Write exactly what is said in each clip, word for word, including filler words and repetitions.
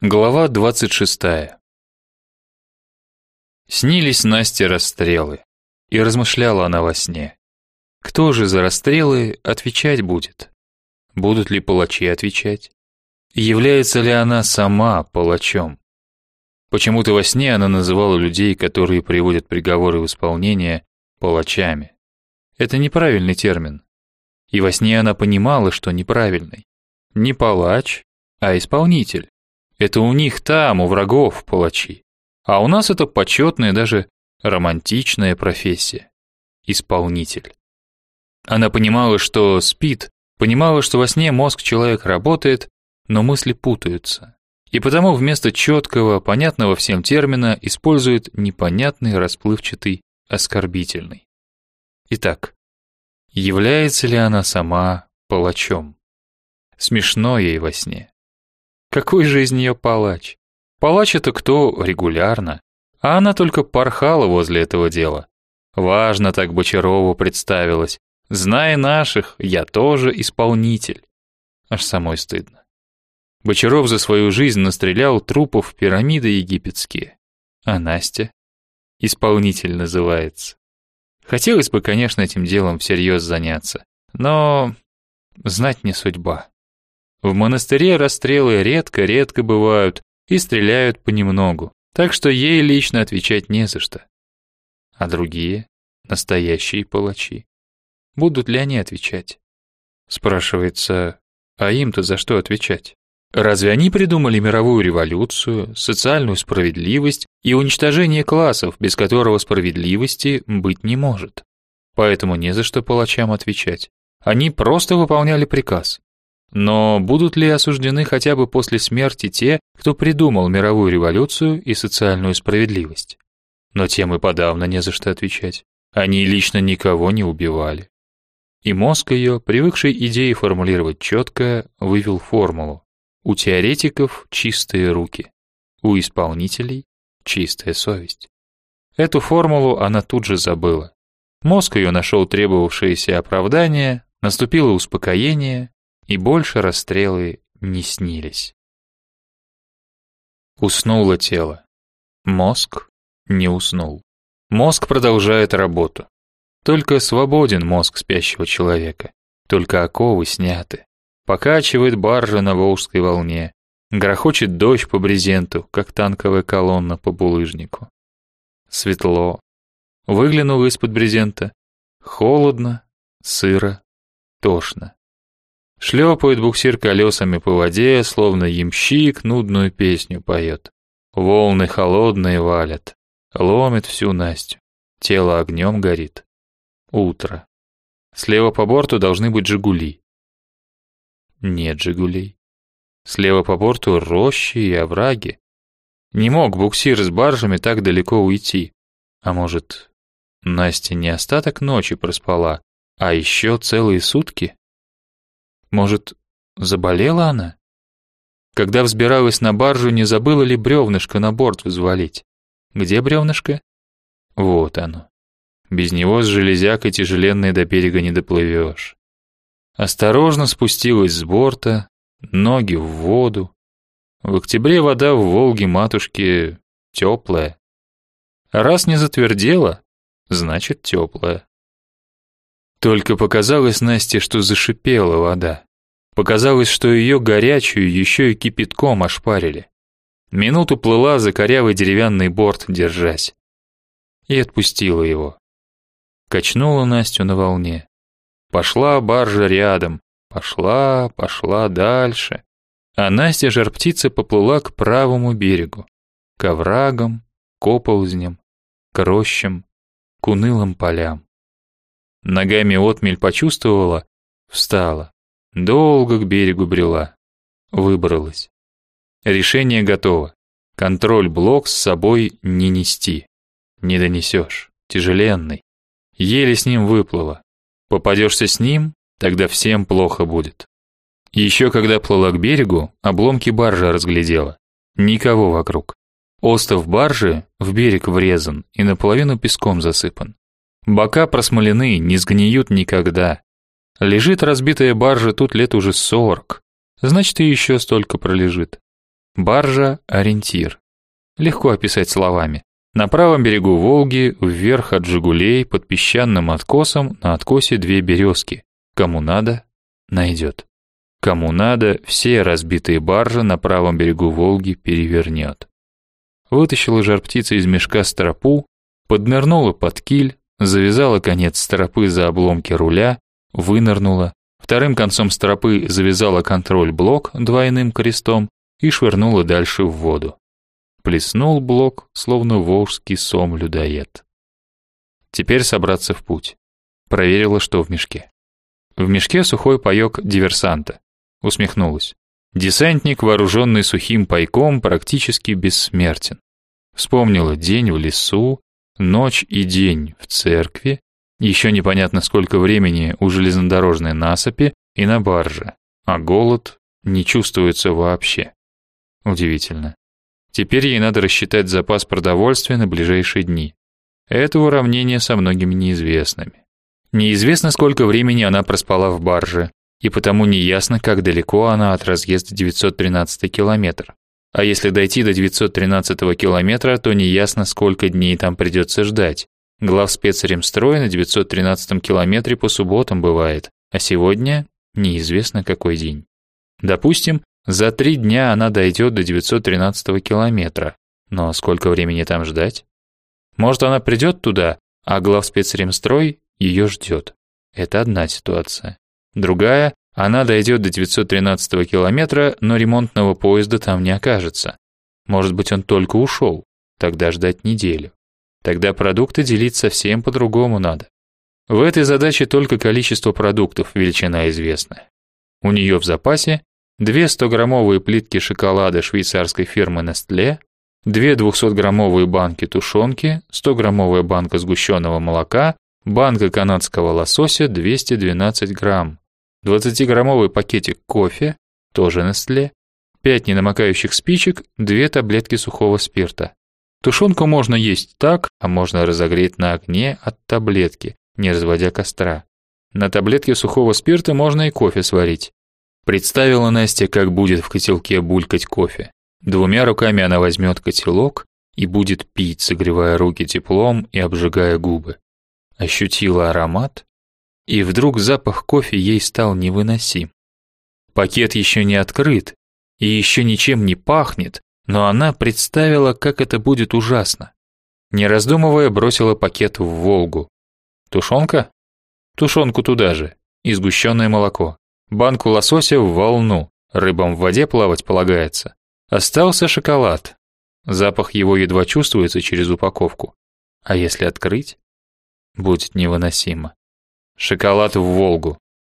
Глава двадцать шестая. Снились Насте расстрелы, и размышляла она во сне. Кто же за расстрелы отвечать будет? Будут ли палачи отвечать? Является ли она сама палачом? Почему-то во сне она называла людей, которые приводят приговоры в исполнение, палачами. Это неправильный термин. И во сне она понимала, что неправильный. Не палач, а исполнитель. Это у них там, у врагов, палачи. А у нас это почетная, даже романтичная профессия. Исполнитель. Она понимала, что спит, понимала, что во сне мозг человека работает, но мысли путаются. И потому вместо четкого, понятного всем термина использует непонятный, расплывчатый, оскорбительный. Итак, является ли она сама палачом? Смешно ей во сне. Какой же из нее палач? Палач это кто регулярно, а она только порхала возле этого дела. Важно так Бочарову представилось. Зная наших, я тоже исполнитель. Аж самой стыдно. Бочаров за свою жизнь настрелял трупов пирамиды египетские. А Настя? Исполнитель называется. Хотелось бы, конечно, этим делом всерьез заняться. Но знать не судьба. В монастыре расстрелы редко-редко бывают и стреляют понемногу, так что ей лично отвечать не за что. А другие, настоящие палачи, будут ли они отвечать? Спрашивается, а им-то за что отвечать? Разве они придумали мировую революцию, социальную справедливость и уничтожение классов, без которого справедливости быть не может? Поэтому не за что палачам отвечать. Они просто выполняли приказ. Но будут ли осуждены хотя бы после смерти те, кто придумал мировую революцию и социальную справедливость? Но тем и подавно не за что отвечать. Они лично никого не убивали. И мозг ее, привыкший идеи формулировать четко, вывел формулу. У теоретиков чистые руки, у исполнителей чистая совесть. Эту формулу она тут же забыла. Мозг ее нашел требовавшееся оправдание, наступило успокоение, и больше расстрелы не снились. Уснуло тело. Мозг не уснул. Мозг продолжает работу. Только свободен мозг спящего человека. Только оковы сняты. Покачивает баржа на Волжской волне. Грохочет дождь по брезенту, как танковая колонна по булыжнику. Светло. Выглянул из-под брезента. Холодно, сыро, тошно. Шлепает буксир колесами по воде, словно ямщик нудную песню поет. Волны холодные валят, ломит всю Настю. Тело огнем горит. Утро. Слева по борту должны быть «Жигули». Нет «Жигулей». Слева по борту рощи и овраги. Не мог буксир с баржами так далеко уйти. А может, Настя не остаток ночи проспала, а еще целые сутки? Может, заболела она? Когда взбиралась на баржу, не забыла ли бревнышко на борт взвалить? Где бревнышко? Вот оно. Без него с железякой тяжеленной до берега не доплывешь. Осторожно спустилась с борта, ноги в воду. В октябре вода в Волге, матушке, теплая. А раз не затвердела, значит теплая. Только показалось Насте, что зашипела вода. Показалось, что ее горячую еще и кипятком ошпарили. Минуту плыла за корявый деревянный борт, держась. И отпустила его. Качнула Настю на волне. Пошла баржа рядом. Пошла, пошла дальше. А Настя жар-птица поплыла к правому берегу. К оврагам, к оползням, к рощам, к унылым полям. Ногами отмель почувствовала, встала, долго к берегу брела, выбралась. Решение готово. Контроль-блок с собой не нести. Не донесешь, тяжеленный. Еле с ним выплыла. Попадешься с ним, тогда всем плохо будет. Еще когда плыла к берегу, обломки баржи разглядела. Никого вокруг. Остов баржи в берег врезан и наполовину песком засыпан. Бока просмолены, не сгниют никогда. Лежит разбитая баржа тут лет уже сорок. Значит, и еще столько пролежит. Баржа – ориентир. Легко описать словами. На правом берегу Волги, вверх от «Жигулей», под песчаным откосом, на откосе две березки. Кому надо – найдет. Кому надо, все разбитые баржи на правом берегу Волги перевернет. Вытащила жар-птица из мешка стропу, поднырнула под киль, завязала конец стропы за обломки руля, вынырнула, вторым концом стропы завязала контроль-блок двойным крестом и швырнула дальше в воду. Плеснул блок, словно волжский сом-людоед. Теперь собраться в путь. Проверила, что в мешке. В мешке сухой паёк диверсанта. Усмехнулась. Десантник, вооруженный сухим пайком, практически бессмертен. Вспомнила день в лесу, ночь и день в церкви, еще непонятно сколько времени у железнодорожной насыпи и на барже, а голод не чувствуется вообще. Удивительно. Теперь ей надо рассчитать запас продовольствия на ближайшие дни. Это уравнение со многими неизвестными. Неизвестно, сколько времени она проспала в барже, и потому неясно, как далеко она от разъезда девятьсот тринадцатый километр. А если дойти до девятьсот тринадцатого километра, то неясно, сколько дней там придется ждать. Главспецремстрой на девятьсот тринадцатом километре по субботам бывает, а сегодня неизвестно какой день. Допустим, за три дня она дойдет до девятьсот тринадцатого километра, но сколько времени там ждать? Может, она придет туда, а главспецремстрой ее ждет. Это одна ситуация. Другая, она дойдет до девятьсот тринадцатого километра, но ремонтного поезда там не окажется. Может быть, он только ушел, тогда ждать неделю. Тогда продукты делить совсем по-другому надо. В этой задаче только количество продуктов величина известна. У нее в запасе две стограммовые плитки шоколада швейцарской фирмы Nestlé, две двухсотграммовые банки тушенки, стограммовая банка сгущенного молока, банка канадского лосося двести двенадцать грамм, двадцатиграммовый пакетик кофе, тоже Nestlé, пять ненамокающих спичек, две таблетки сухого спирта. Тушенку можно есть так, а можно разогреть на огне от таблетки, не разводя костра. На таблетке сухого спирта можно и кофе сварить. Представила Настя, как будет в котелке булькать кофе. Двумя руками она возьмет котелок и будет пить, согревая руки теплом и обжигая губы. Ощутила аромат, и вдруг запах кофе ей стал невыносим. Пакет еще не открыт и еще ничем не пахнет, но она представила, как это будет ужасно. Не раздумывая, бросила пакет в Волгу. Тушенка? Тушенку туда же. И сгущенное молоко. Банку лосося в волну. Рыбам в воде плавать полагается. Остался шоколад. Запах его едва чувствуется через упаковку. А если открыть? Будет невыносимо. Шоколад в Волгу.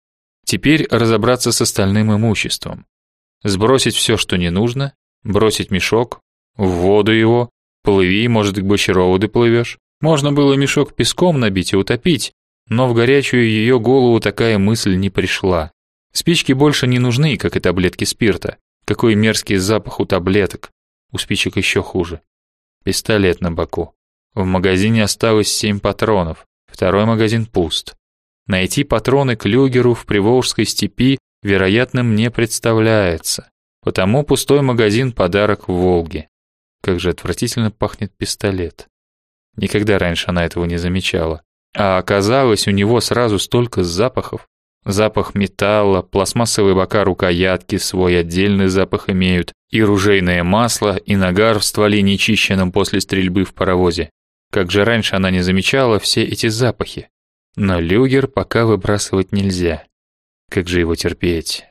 Теперь разобраться с остальным имуществом. Сбросить все, что не нужно, бросить мешок, в воду его, плыви, может, к Бочарову доплывешь. Можно было мешок песком набить и утопить, но в горячую ее голову такая мысль не пришла. Спички больше не нужны, как и таблетки спирта. Какой мерзкий запах у таблеток. У спичек еще хуже. Пистолет на боку. В магазине осталось семь патронов. Второй магазин пуст. Найти патроны к люгеру в Приволжской степи вероятным не представляется. Потому пустой магазин подарок в Волге. Как же отвратительно пахнет пистолет. Никогда раньше она этого не замечала. А оказалось, у него сразу столько запахов. Запах металла, пластмассовые бока рукоятки свой отдельный запах имеют, и ружейное масло, и нагар в стволе нечищенном после стрельбы в паровозе. Как же раньше она не замечала все эти запахи. Но люгер пока выбрасывать нельзя. Как же его терпеть?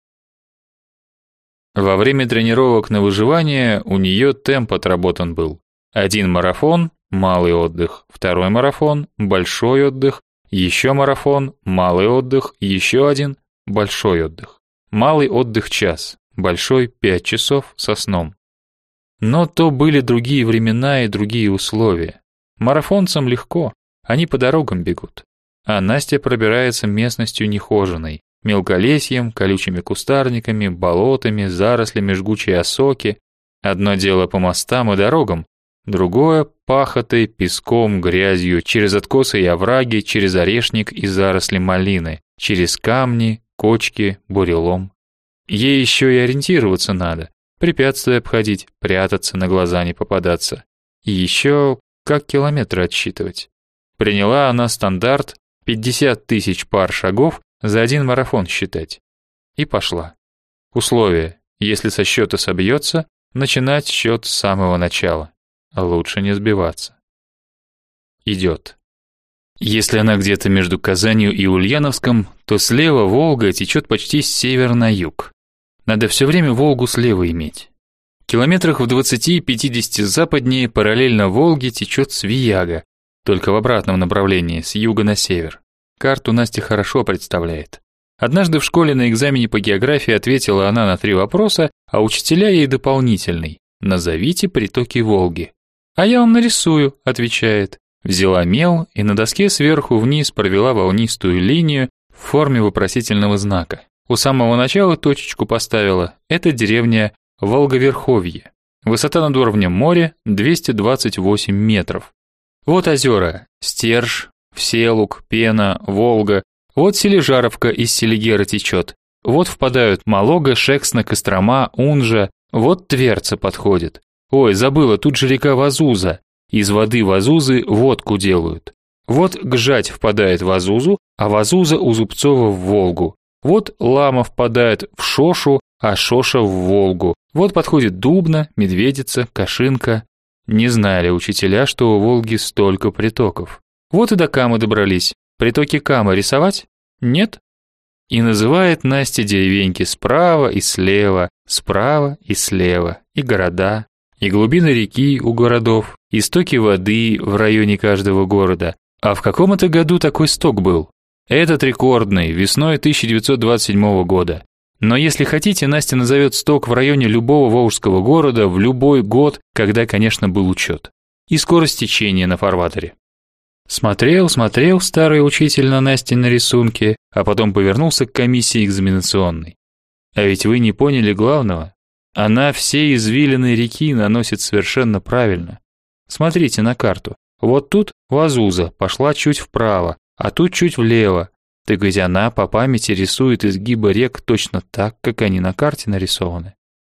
Во время тренировок на выживание у нее темп отработан был. Один марафон, малый отдых, второй марафон, большой отдых, еще марафон, малый отдых, еще один, большой отдых. Малый отдых час, большой пять часов со сном. Но то были другие времена и другие условия. Марафонцам легко, они по дорогам бегут. А Настя пробирается местностью нехоженой, мелколесьем, колючими кустарниками, болотами, зарослями жгучей осоки. Одно дело по мостам и дорогам, другое — пахотой, песком, грязью, через откосы и овраги, через орешник и заросли малины, через камни, кочки, бурелом. Ей еще и ориентироваться надо. препятствия обходить, прятаться, на глаза не попадаться. И еще как километры отсчитывать. Приняла она стандарт пятьдесят тысяч пар шагов за один марафон считать. И пошла. Условие: если со счета собьется, начинать счет с самого начала. Лучше не сбиваться. Идет. Если она где-то между Казанью и Ульяновском, то слева Волга течет почти с севера на юг. Надо все время Волгу слева иметь. Километрах в двадцати-пятидесяти западнее параллельно Волге течет Свияга, только в обратном направлении, с юга на север. Карту Настя хорошо представляет. Однажды в школе на экзамене по географии ответила она на три вопроса, а учителя ей дополнительный: «Назовите притоки Волги». «А я вам нарисую», — отвечает. Взяла мел и на доске сверху вниз провела волнистую линию в форме вопросительного знака. У самого начала точечку поставила. Это деревня Волговерховье. Высота над уровнем моря двести двадцать восемь метров. Вот озера: Стерж, Вселуг, Пена, Волга. Вот Сележаровка из Селигера течет. Вот впадают Малога, Шексна, Кострома, Унжа. Вот Тверца подходит. Ой, забыла, тут же река Вазуза. Из воды Вазузы водку делают. Вот Гжать впадает в Азузу, а Вазуза у Зубцова в Волгу. Вот Лама впадает в Шошу, а Шоша в Волгу. Вот подходит Дубна, Медведица, Кашинка. Не знали учителя, что у Волги столько притоков. Вот и до Камы добрались. Притоки Камы рисовать? Нет? И называет Настя деревеньки справа и слева, справа и слева, и города, и глубины реки у городов, и стоки воды в районе каждого города. А в каком это году такой сток был? Этот рекордный, весной тысяча девятьсот двадцать седьмого года. Но если хотите, Настя назовет сток в районе любого волжского города в любой год, когда, конечно, был учет. И скорость течения на фарватере. Смотрел, смотрел старый учитель на Настины рисунки, а потом повернулся к комиссии экзаменационной. А ведь вы не поняли главного. Она все извилины реки наносит совершенно правильно. Смотрите на карту. Вот тут Вазуза пошла чуть вправо, а тут чуть влево. Так ведь она по памяти рисует изгибы рек точно так, как они на карте нарисованы.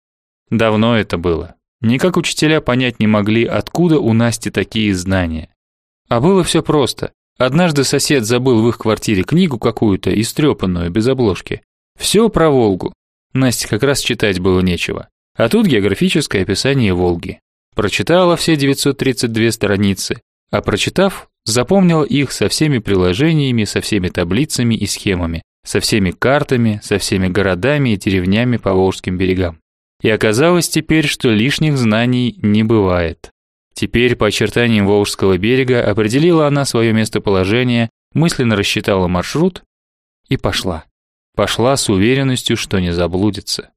Давно это было. Никак учителя понять не могли, откуда у Насти такие знания. А было все просто. Однажды сосед забыл в их квартире книгу какую-то, истрепанную, без обложки. Все про Волгу. Насте как раз читать было нечего. А тут географическое описание Волги. Прочитала все девятьсот тридцать две страницы, а прочитав, запомнила их со всеми приложениями, со всеми таблицами и схемами, со всеми картами, со всеми городами и деревнями по волжским берегам. И оказалось теперь, что лишних знаний не бывает. Теперь по очертаниям Волжского берега определила она свое местоположение, мысленно рассчитала маршрут и пошла. Пошла с уверенностью, что не заблудится.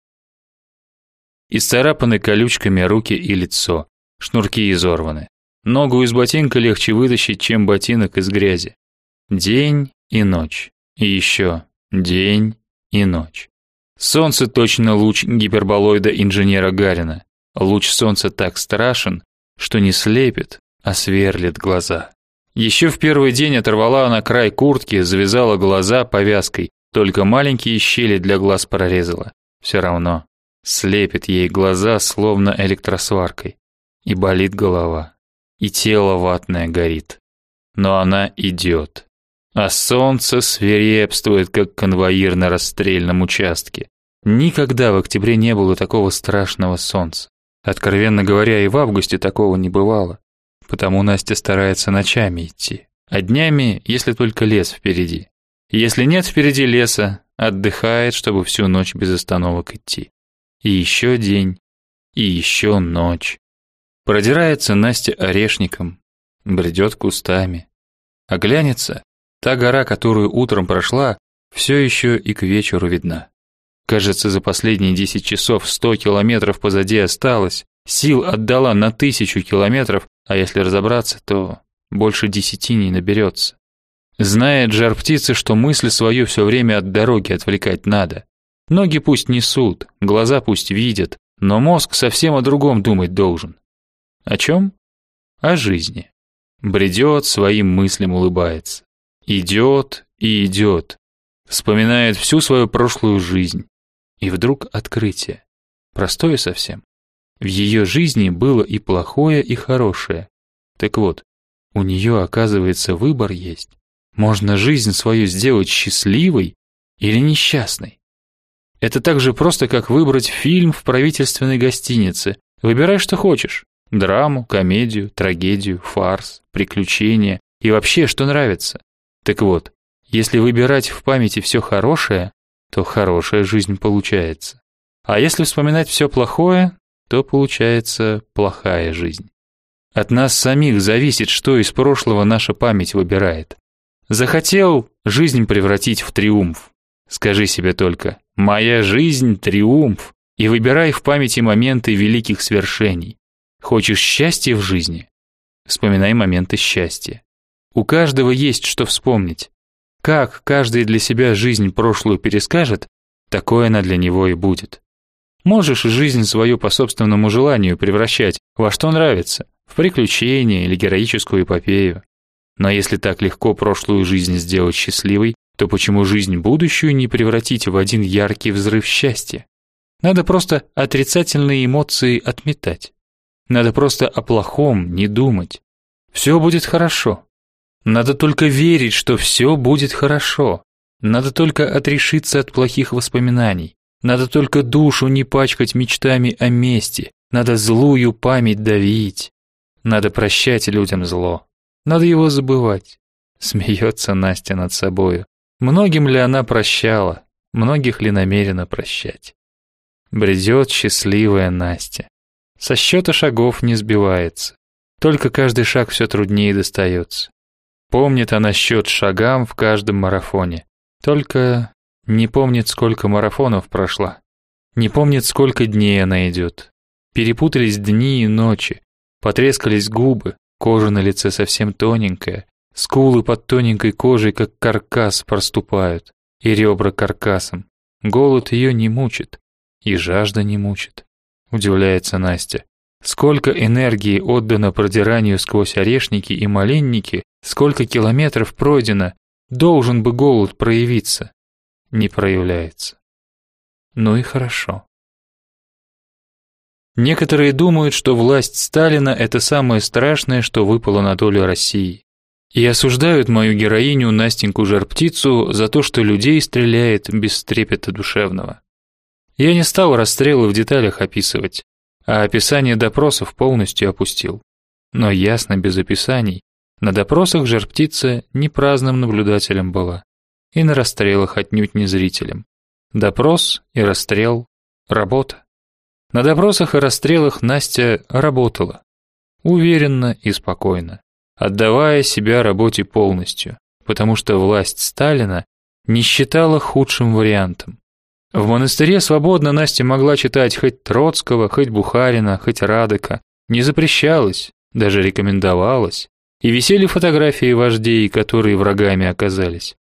Исцарапаны колючками руки и лицо, шнурки изорваны. Ногу из ботинка легче вытащить, чем ботинок из грязи. День и ночь. И еще день и ночь. Солнце точно луч гиперболоида инженера Гарина. Луч солнца так страшен, что не слепит, а сверлит глаза. Еще в первый день оторвала она край куртки, завязала глаза повязкой, только маленькие щели для глаз прорезала. Все равно слепит ей глаза, словно электросваркой. И болит голова, и тело ватное горит. Но она идет. А солнце свирепствует, как конвоир на расстрельном участке. Никогда в октябре не было такого страшного солнца. Откровенно говоря, и в августе такого не бывало. Потому Настя старается ночами идти, а днями, если только лес впереди. Если нет впереди леса, отдыхает, чтобы всю ночь без остановок идти. И еще день, и еще ночь. Продирается Настя орешником, бредет кустами. Оглянется, та гора, которую утром прошла, все еще и к вечеру видна. Кажется, за последние десять часов сто километров позади осталось, сил отдала на тысячу километров, а если разобраться, то больше десяти не наберется. Знает жар-птица, что мысль свою все время от дороги отвлекать надо. Ноги пусть несут, глаза пусть видят, но мозг совсем о другом думать должен. О чем? О жизни. Бредет, своим мыслям улыбается. Идет и идет. Вспоминает всю свою прошлую жизнь. И вдруг открытие. простое совсем. В ее жизни было и плохое, и хорошее. Так вот, у нее, оказывается, выбор есть. Можно жизнь свою сделать счастливой или несчастной. Это так же просто, как выбрать фильм в правительственной гостинице. Выбирай, что хочешь. Драму, комедию, трагедию, фарс, приключения и вообще, что нравится. Так вот, если выбирать в памяти все хорошее, то хорошая жизнь получается. А если вспоминать все плохое, то получается плохая жизнь. От нас самих зависит, что из прошлого наша память выбирает. Захотел жизнь превратить в триумф. Скажи себе только: «Моя жизнь – триумф», и выбирай в памяти моменты великих свершений. Хочешь счастья в жизни? Вспоминай моменты счастья. У каждого есть что вспомнить. Как каждый для себя жизнь прошлую перескажет, такое она для него и будет. Можешь жизнь свою по собственному желанию превращать во что нравится, в приключения или героическую эпопею. Но если так легко прошлую жизнь сделать счастливой, то почему жизнь будущую не превратить в один яркий взрыв счастья? Надо просто отрицательные эмоции отметать. Надо просто о плохом не думать. Все будет хорошо. Надо только верить, что все будет хорошо. Надо только отрешиться от плохих воспоминаний. Надо только душу не пачкать мечтами о мести. Надо злую память давить. Надо прощать людям зло. Надо его забывать. Смеется Настя над собою. Многим ли она прощала? Многих ли намерена прощать? Бредет счастливая Настя. Со счета шагов не сбивается. Только каждый шаг все труднее достается. Помнит она счет шагам в каждом марафоне. Только не помнит, сколько марафонов прошла. Не помнит, сколько дней она идет. Перепутались дни и ночи. Потрескались губы. Кожа на лице совсем тоненькая. Скулы под тоненькой кожей, как каркас, проступают. И ребра каркасом. Голод ее не мучит. И жажда не мучит. Удивляется Настя. Сколько энергии отдано продиранию сквозь орешники и малинники, сколько километров пройдено, должен бы голод проявиться. Не проявляется. Ну и хорошо. Некоторые думают, что власть Сталина – это самое страшное, что выпало на долю России. И осуждают мою героиню Настеньку Жар-Птицу за то, что людей стреляет без трепета душевного. Я не стал расстрелы в деталях описывать, а описание допросов полностью опустил. Но ясно без описаний, на допросах Жар-Птица не праздным наблюдателем была, и на расстрелах отнюдь не зрителем. Допрос и расстрел – работа. На допросах и расстрелах Настя работала, уверенно и спокойно, отдавая себя работе полностью, потому что власть Сталина не считала худшим вариантом. В монастыре свободно Настя могла читать хоть Троцкого, хоть Бухарина, хоть Радека, не запрещалось, даже рекомендовалось, и висели фотографии вождей, которые врагами оказались.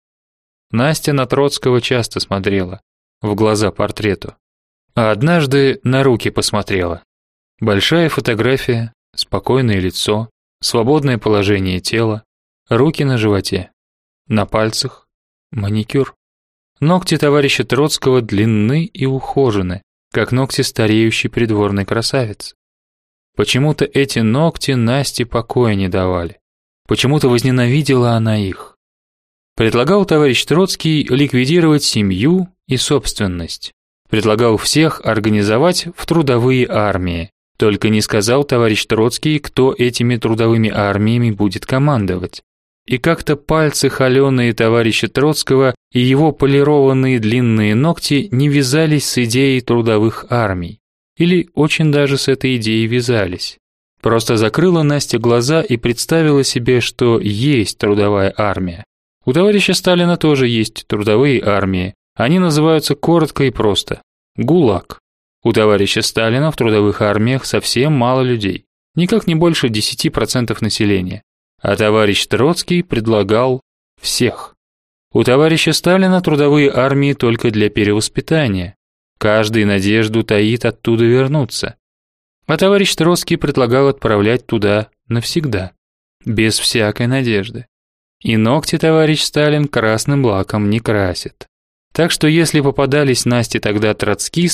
Настя на Троцкого часто смотрела, в глаза портрету, а однажды на руки посмотрела. Большая фотография, спокойное лицо, свободное положение тела, руки на животе, на пальцах маникюр. Ногти товарища Троцкого длинны и ухожены, как ногти стареющей придворной красавицы. Почему-то эти ногти Насте покоя не давали. Почему-то возненавидела она их. Предлагал товарищ Троцкий ликвидировать семью и собственность. Предлагал всех организовать в трудовые армии. Только не сказал товарищ Троцкий, кто этими трудовыми армиями будет командовать. И как-то пальцы холеные товарища Троцкого и его полированные длинные ногти не вязались с идеей трудовых армий. Или очень даже с этой идеей вязались. Просто закрыла Настя глаза и представила себе, что есть трудовая армия. У товарища Сталина тоже есть трудовые армии. Они называются коротко и просто ГУЛАГ. У товарища Сталина в трудовых армиях совсем мало людей. Никак не больше десяти процентов населения. А товарищ Троцкий предлагал всех. У товарища Сталина трудовые армии только для перевоспитания. Каждый надежду таит оттуда вернуться. А товарищ Троцкий предлагал отправлять туда навсегда, без всякой надежды. И ногти товарищ Сталин красным лаком не красит. Так что если попадались Насте тогда троцкисты,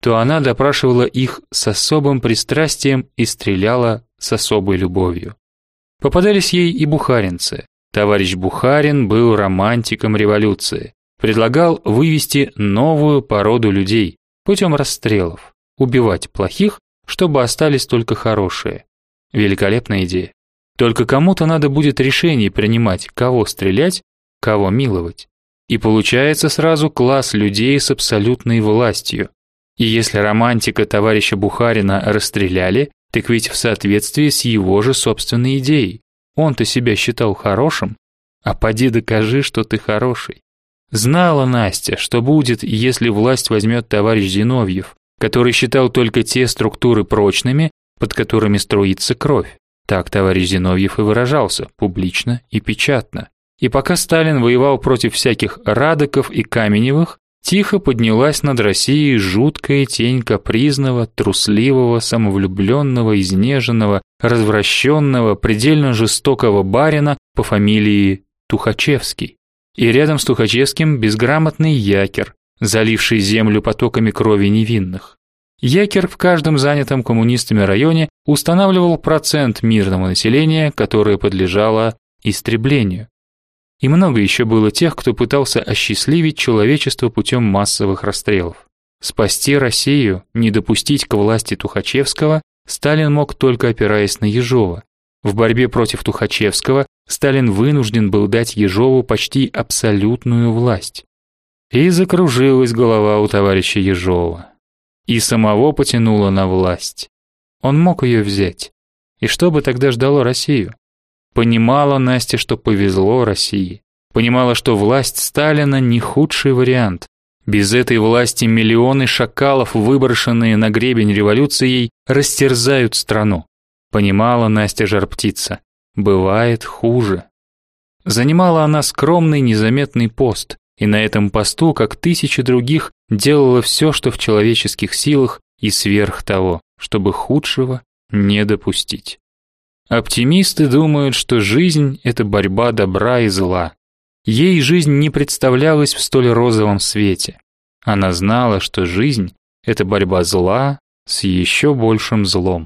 то она допрашивала их с особым пристрастием и стреляла с особой любовью. Попадались ей и бухаринцы. Товарищ Бухарин был романтиком революции. Предлагал вывести новую породу людей путем расстрелов, убивать плохих, чтобы остались только хорошие. Великолепная идея. Только кому-то надо будет решение принимать, кого стрелять, кого миловать. И получается сразу класс людей с абсолютной властью. И если романтика товарища Бухарина расстреляли, так ведь в соответствии с его же собственной идеей. Он-то себя считал хорошим, а поди докажи, что ты хороший. Знала Настя, что будет, если власть возьмет товарищ Зиновьев, который считал только те структуры прочными, под которыми струится кровь. Так товарищ Зиновьев и выражался, публично и печатно. И пока Сталин воевал против всяких Радоков и Каменевых, тихо поднялась над Россией жуткая тень капризного, трусливого, самовлюбленного, изнеженного, развращенного, предельно жестокого барина по фамилии Тухачевский. И рядом с Тухачевским безграмотный якер, заливший землю потоками крови невинных. Якер в каждом занятом коммунистами районе устанавливал процент мирного населения, которое подлежало истреблению. И много еще было тех, кто пытался осчастливить человечество путем массовых расстрелов. Спасти Россию, не допустить к власти Тухачевского Сталин мог только опираясь на Ежова. В борьбе против Тухачевского Сталин вынужден был дать Ежову почти абсолютную власть. И закружилась голова у товарища Ежова. И самого потянуло на власть. Он мог ее взять. И что бы тогда ждало Россию? Понимала Настя, что повезло России. Понимала, что власть Сталина не худший вариант. Без этой власти миллионы шакалов, выброшенные на гребень революцией, растерзают страну. Понимала Настя Жар-Птица. Бывает хуже. Занимала она скромный, незаметный пост, и на этом посту, как тысячи других, делала все, что в человеческих силах, и сверх того, чтобы худшего не допустить. Оптимисты думают, что жизнь – это борьба добра и зла. Ей жизнь не представлялась в столь розовом свете. Она знала, что жизнь – это борьба зла с еще большим злом.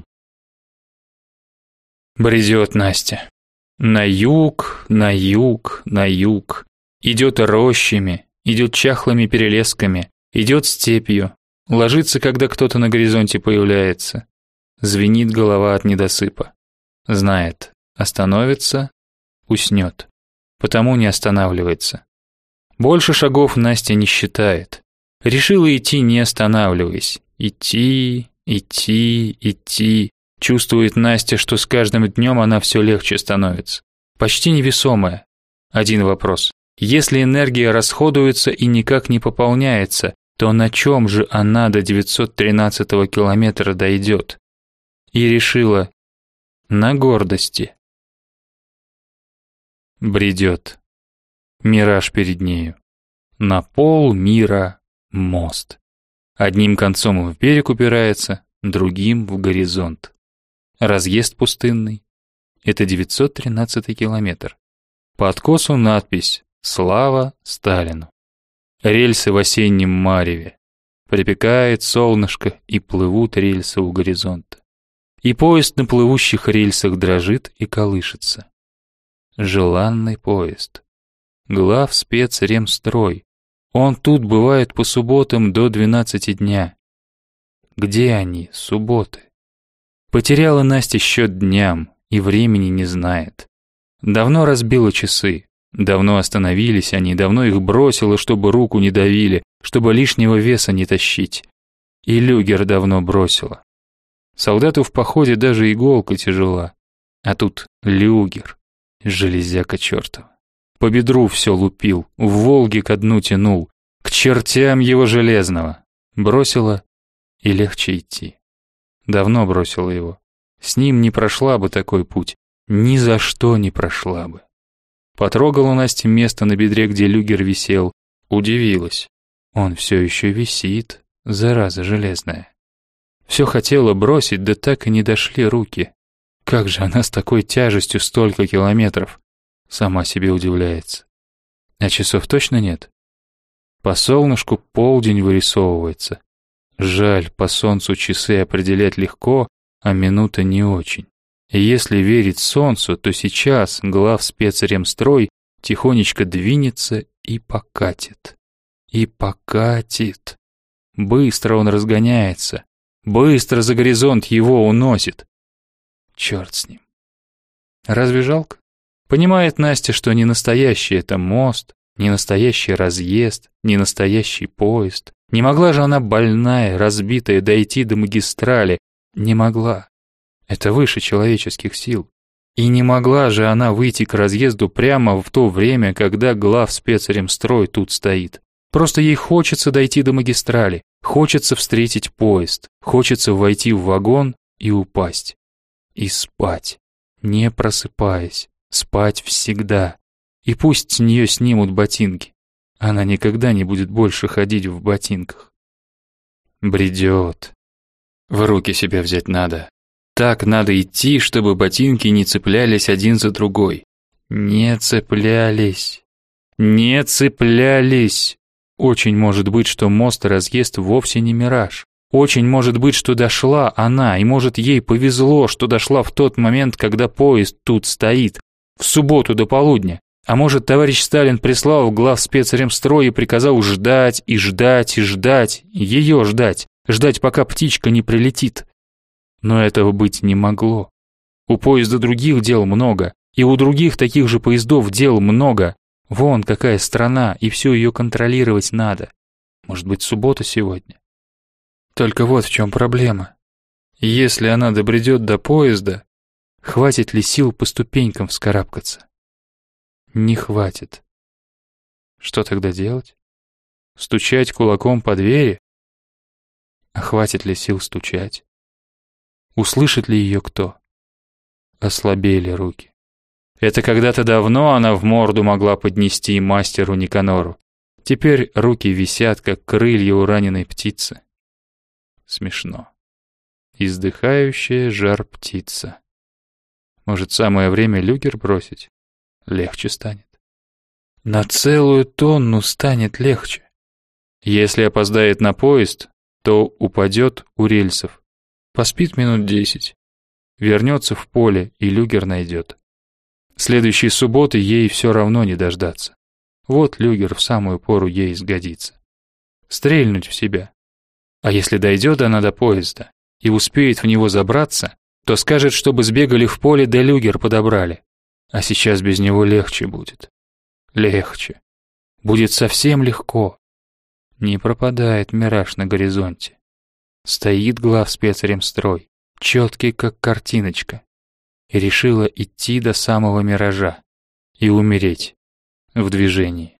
Бредет Настя. На юг, на юг, на юг. Идет рощами, идет чахлыми перелесками, идет степью. Ложится, когда кто-то на горизонте появляется. Звенит голова от недосыпа. Знает, остановится, уснет. Потому не останавливается. Больше шагов Настя не считает. Решила идти, не останавливаясь. Идти, идти, идти. Чувствует Настя, что с каждым днем она все легче становится. Почти невесомая. Один вопрос. Если энергия расходуется и никак не пополняется, то на чем же она до девятьсот тринадцатого километра дойдет? И решила: на гордости. Бредет. Мираж перед нею. На пол мира мост. Одним концом в берег упирается, другим в горизонт. Разъезд пустынный. Это девятьсот тринадцатый километр. По откосу надпись «Слава Сталину». Рельсы в осеннем мареве. Припекает солнышко, и плывут рельсы у горизонта. И поезд на плывущих рельсах дрожит и колышется. Желанный поезд. Главспецремстрой. Он тут бывает по субботам до двенадцати дня. Где они, субботы? Потеряла Настя счет дням и времени не знает. Давно разбила часы, давно остановились они, давно их бросила, чтобы руку не давили, чтобы лишнего веса не тащить. И люгер давно бросила. Солдату в походе даже иголка тяжела, а тут люгер, железяка чертова. По бедру все лупил, в Волге ко дну тянул, к чертям его железного. Бросила, и легче идти. Давно бросила его. С ним не прошла бы такой путь, ни за что не прошла бы. Потрогала Настя место на бедре, где люгер висел, удивилась. Он все еще висит, зараза железная. Все хотела бросить, да так и не дошли руки. Как же она с такой тяжестью столько километров? Сама себе удивляется. А часов точно нет? По солнышку полдень вырисовывается. Жаль, по солнцу часы определять легко, а минута не очень. И если верить солнцу, то сейчас главспецремстрой тихонечко двинется и покатит. И покатит. Быстро он разгоняется. Быстро за горизонт его уносит. Черт с ним. Разве жалко? Понимает Настя, что не настоящий это мост, не настоящий разъезд, не настоящий поезд. Не могла же она больная, разбитая, дойти до магистрали. Не могла. Это выше человеческих сил. И не могла же она выйти к разъезду прямо в то время, когда главспецремстрой тут стоит. Просто ей хочется дойти до магистрали, хочется встретить поезд, хочется войти в вагон и упасть. И спать, не просыпаясь, спать всегда. И пусть с нее снимут ботинки. Она никогда не будет больше ходить в ботинках. Бредет. В руки себя взять надо. Так надо идти, чтобы ботинки не цеплялись один за другой. Не цеплялись. Не цеплялись. Очень может быть, что мост и разъезд вовсе не мираж. Очень может быть, что дошла она, и может ей повезло, что дошла в тот момент, когда поезд тут стоит, в субботу до полудня. А может, товарищ Сталин прислал в главспецремстрой и приказал ждать и ждать и ждать, ее ждать, ждать, пока птичка не прилетит. Но этого быть не могло. У поезда других дел много, и у других таких же поездов дел много. Вон какая страна, и все ее контролировать надо. Может быть, суббота сегодня? Только вот в чем проблема. Если она добредет до поезда, хватит ли сил по ступенькам вскарабкаться? Не хватит. Что тогда делать? Стучать кулаком по двери? А хватит ли сил стучать? Услышит ли ее кто? Ослабели руки. Это когда-то давно она в морду могла поднести мастеру Никанору. Теперь руки висят, как крылья у раненой птицы. Смешно. Издыхающая жар-птица. Может, самое время люгер бросить? Легче станет. На целую тонну станет легче. Если опоздает на поезд, то упадет у рельсов. Поспит минут десять. Вернется в поле, и люгер найдет. Следующей субботы ей все равно не дождаться. Вот люгер в самую пору ей сгодится. Стрельнуть в себя. А если дойдет она до поезда и успеет в него забраться, то скажет, чтобы сбегали в поле, да люгер подобрали. А сейчас без него легче будет. Легче. Будет совсем легко. Не пропадает мираж на горизонте. Стоит главспецремстрой, четкий как картиночка, и решила идти до самого миража и умереть в движении.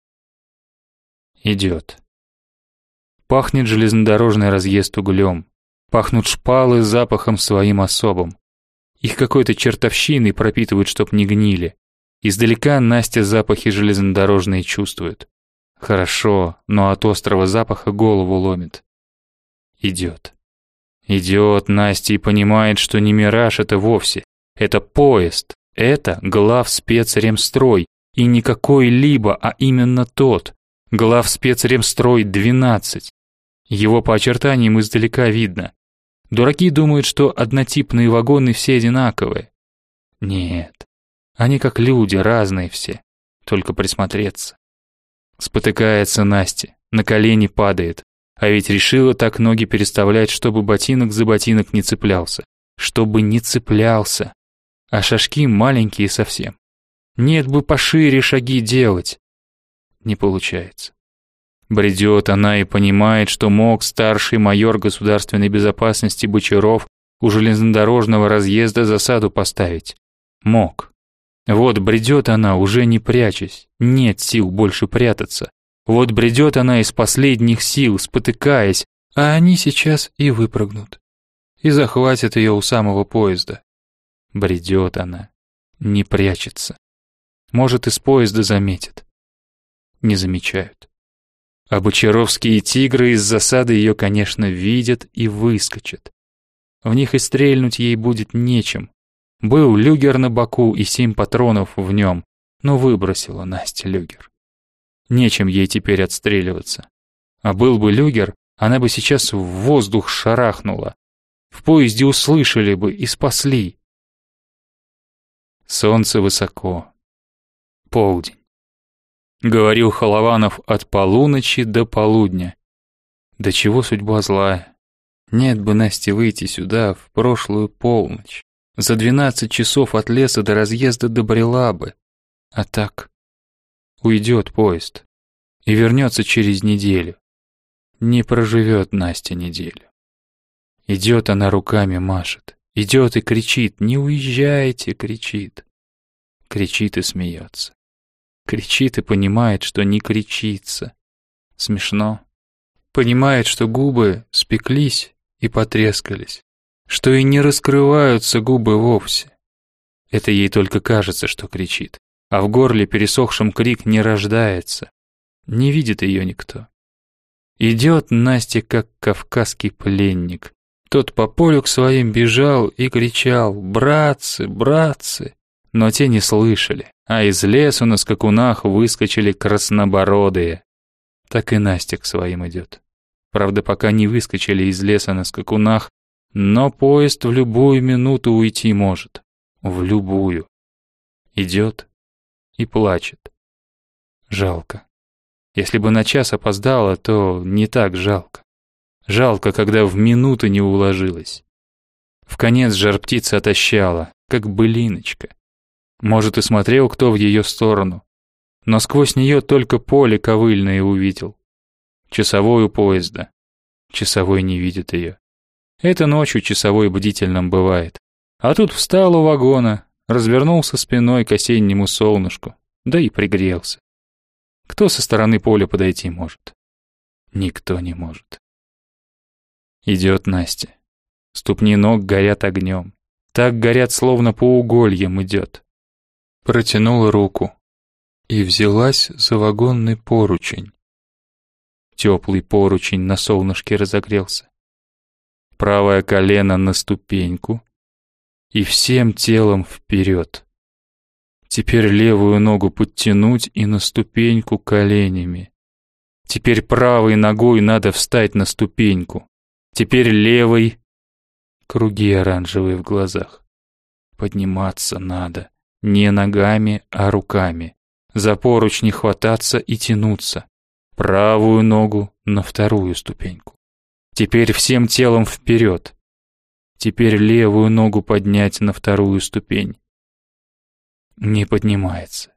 Идет. Пахнет железнодорожный разъезд углем, пахнут шпалы запахом своим особым. Их какой-то чертовщиной пропитывают, чтоб не гнили. Издалека Настя запахи железнодорожные чувствует. Хорошо, но от острого запаха голову ломит. Идет. Идет Настя и понимает, что не мираж это вовсе. Это поезд. Это главспецремстрой. И не какой-либо, а именно тот. Главспецремстрой двенадцать. Его по очертаниям издалека видно. Дураки думают, что однотипные вагоны все одинаковые. Нет. Они как люди, разные все. Только присмотреться. Спотыкается Настя, на колени падает. А ведь решила так ноги переставлять, чтобы ботинок за ботинок не цеплялся. Чтобы не цеплялся. А шажки маленькие совсем. Нет бы пошире шаги делать. Не получается. Бредет она и понимает, что мог старший майор государственной безопасности Бочаров у железнодорожного разъезда засаду поставить. Мог. Вот бредет она, уже не прячась, нет сил больше прятаться. Вот бредет она из последних сил, спотыкаясь, а они сейчас и выпрыгнут. И захватят ее у самого поезда. Бредет она, не прячется. Может, из поезда заметят. Не замечают. А бочаровские тигры из засады ее, конечно, видят и выскочат. В них и стрельнуть ей будет нечем. Был люгер на боку и семь патронов в нем, но выбросила Настя люгер. Нечем ей теперь отстреливаться. А был бы люгер, Она бы сейчас в воздух шарахнула. В поезде услышали бы и спасли. Солнце высоко. Полдень. Говорил Холованов от полуночи до полудня. Да чего судьба злая. Нет бы Насте выйти сюда в прошлую полночь. За двенадцать часов от леса до разъезда добрела бы. А так уйдет поезд и вернется через неделю. Не проживет Настя неделю. Идет она, руками машет. Идет и кричит: «Не уезжайте!» кричит. Кричит и смеется. Кричит и понимает, что не кричится. Смешно. Понимает, что губы спеклись и потрескались, что и не раскрываются губы вовсе. Это ей только кажется, что кричит, а в горле пересохшим крик не рождается. Не видит ее никто. Идет Настя, как кавказский пленник. Тот по полю к своим бежал и кричал: «Братцы, братцы!» Но те не слышали, а из лесу на скакунах выскочили краснобородые. Так и Настя к своим идет. Правда, пока не выскочили из леса на скакунах, но поезд в любую минуту уйти может. В любую. Идет и плачет. Жалко. Если бы на час опоздала, то не так жалко. Жалко, когда в минуту не уложилась. Вконец жар-птица отощала, как былиночка. Может, и смотрел кто в ее сторону, но сквозь нее только поле ковыльное увидел. Часовой у поезда. Часовой не видит ее. Это ночью часовой бдительным бывает. А тут встал у вагона, развернулся спиной к осеннему солнышку, да и пригрелся. Кто со стороны поля подойти может? Никто не может. Идет Настя. Ступни ног горят огнем. Так горят, словно по угольям идет. Протянула руку и взялась за вагонный поручень. Теплый поручень на солнышке разогрелся. Правое колено на ступеньку и всем телом вперед. Теперь левую ногу подтянуть и на ступеньку коленями. Теперь правой ногой надо встать на ступеньку. Теперь левой. Круги оранжевые в глазах. Подниматься надо. Не ногами, а руками. За поручни хвататься и тянуться. Правую ногу на вторую ступеньку. Теперь всем телом вперед. Теперь левую ногу поднять на вторую ступень. Не поднимается.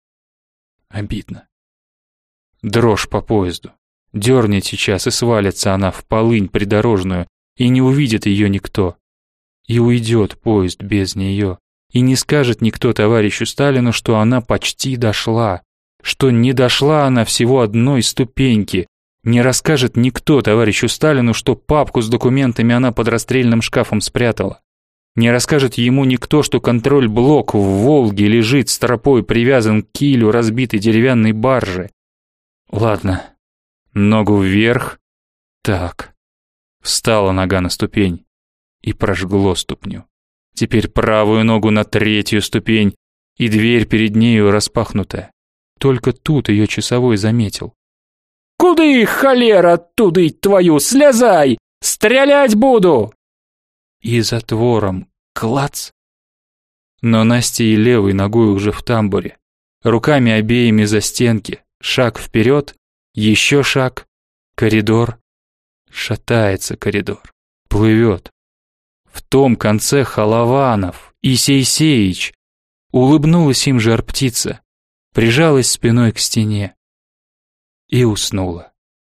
Обидно. Дрожь по поезду. Дернет сейчас, и свалится она в полынь придорожную, и не увидит ее никто. И уйдет поезд без нее. И не скажет никто товарищу Сталину, что она почти дошла, что не дошла она всего одной ступеньки. Не расскажет никто товарищу Сталину, что папку с документами она под расстрельным шкафом спрятала. Не расскажет ему никто, что контроль-блок в Волге лежит с тропой привязан к килю разбитой деревянной баржи. Ладно, ногу вверх. Так. Встала нога на ступень и прожгло ступню. Теперь правую ногу на третью ступень, и дверь перед нею распахнутая. Только тут ее часовой заметил. «Куды, холера, туды твою, слезай! Стрелять буду!» И затвором клац. Но Настя и левой ногой уже в тамбуре. Руками обеими за стенки. Шаг вперед, еще шаг. Коридор. Шатается коридор. Плывет. В том конце Холованов и Сейсеич. Улыбнулась им жар-птица. Прижалась спиной к стене. И уснула.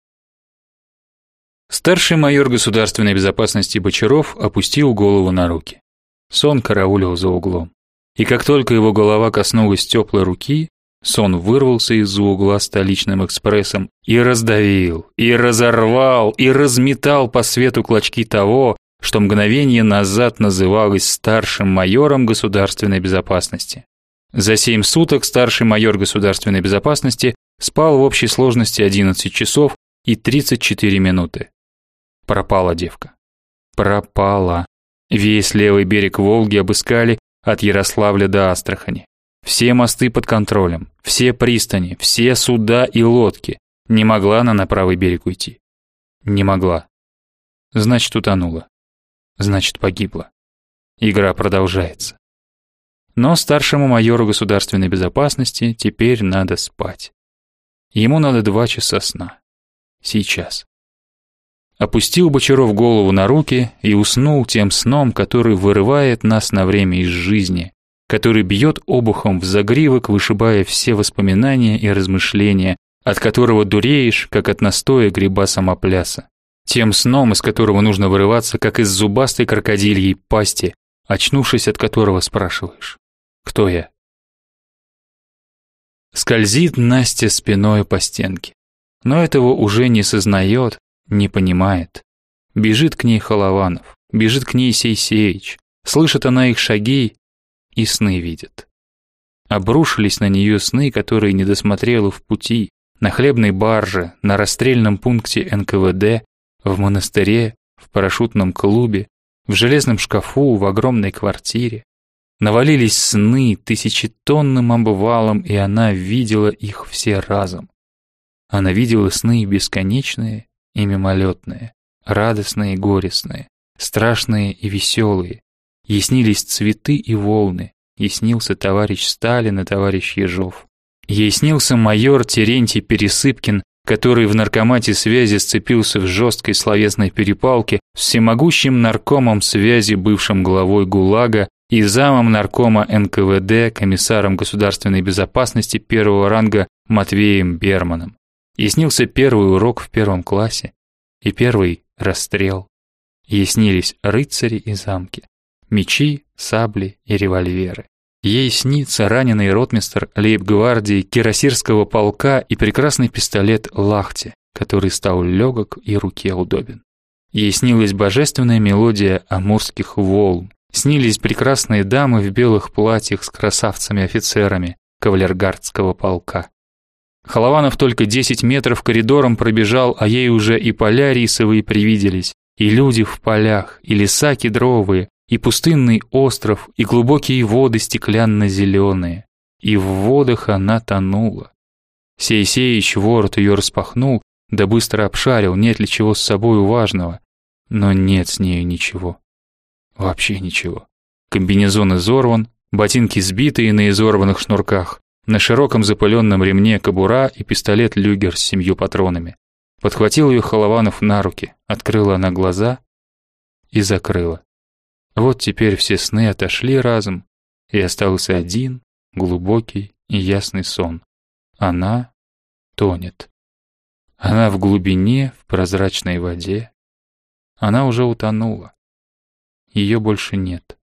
Старший майор государственной безопасности Бочаров опустил голову на руки. Сон караулил за углом. И как только его голова коснулась теплой руки, сон вырвался из-за угла столичным экспрессом и раздавил, и разорвал, и разметал по свету клочки того, что мгновение назад называлось старшим майором государственной безопасности. За семь суток старший майор государственной безопасности спал в общей сложности одиннадцать часов и тридцать четыре минуты. Пропала девка. Пропала. Весь левый берег Волги обыскали от Ярославля до Астрахани. Все мосты под контролем, все пристани, все суда и лодки. Не могла она на правый берег уйти. Не могла. Значит, утонула. Значит, погибла. Игра продолжается. Но старшему майору государственной безопасности теперь надо спать. Ему надо два часа сна. Сейчас. Опустил Бочаров голову на руки и уснул тем сном, который вырывает нас на время из жизни, который бьет обухом в загривок, вышибая все воспоминания и размышления, от которого дуреешь, как от настоя гриба самопляса. Тем сном, из которого нужно вырываться, как из зубастой крокодильей пасти, очнувшись от которого спрашиваешь: кто я? Скользит Настя спиной по стенке, но этого уже не сознает, не понимает. Бежит к ней Холованов, бежит к ней Сейсеич, слышит она их шаги и сны видит. Обрушились на нее сны, которые не досмотрела в пути, на хлебной барже, на расстрельном пункте эн ка вэ дэ, в монастыре, в парашютном клубе, в железном шкафу, в огромной квартире. Навалились сны тысячетонным обвалом, и она видела их все разом. Она видела сны бесконечные и мимолетные, радостные и горестные, страшные и веселые. Ей снились цветы и волны, ей снился товарищ Сталин и товарищ Ежов. Ей снился майор Терентий Пересыпкин, который в наркомате связи сцепился в жесткой словесной перепалке с всемогущим наркомом связи, бывшим главой ГУЛАГа, и замом наркома эн ка вэ дэ, комиссаром государственной безопасности первого ранга Матвеем Берманом. Ей снился первый урок в первом классе и первый расстрел. Ей снились рыцари и замки, мечи, сабли и револьверы. Ей снится раненый ротмистр лейб-гвардии Кирасирского полка и прекрасный пистолет Лахти, который стал легок и руке удобен. Ей снилась божественная мелодия амурских волн, снились прекрасные дамы в белых платьях с красавцами-офицерами кавалергардского полка. Холованов только десять метров коридором пробежал, а ей уже и поля рисовые привиделись, и люди в полях, и леса кедровые, и пустынный остров, и глубокие воды стеклянно-зеленые. И в водах она тонула. Сейсеич ворот ее распахнул, да быстро обшарил, нет ли чего с собою важного. Но нет с нею ничего. Вообще ничего. Комбинезон изорван, ботинки сбитые на изорванных шнурках, на широком запыленном ремне кобура и пистолет Люгер с семью патронами. Подхватил ее Холованов на руки, открыла она глаза и закрыла. Вот теперь все сны отошли разом, и остался один глубокий и ясный сон. Она тонет. Она в глубине, в прозрачной воде. Она уже утонула. Ее больше нет.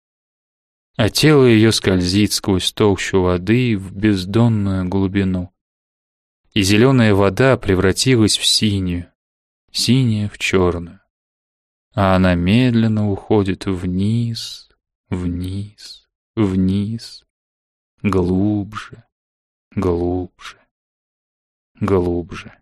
А тело ее скользит сквозь толщу воды в бездонную глубину. И зеленая вода превратилась в синюю, синяя в черную. А она медленно уходит вниз, вниз, вниз, глубже, глубже, глубже.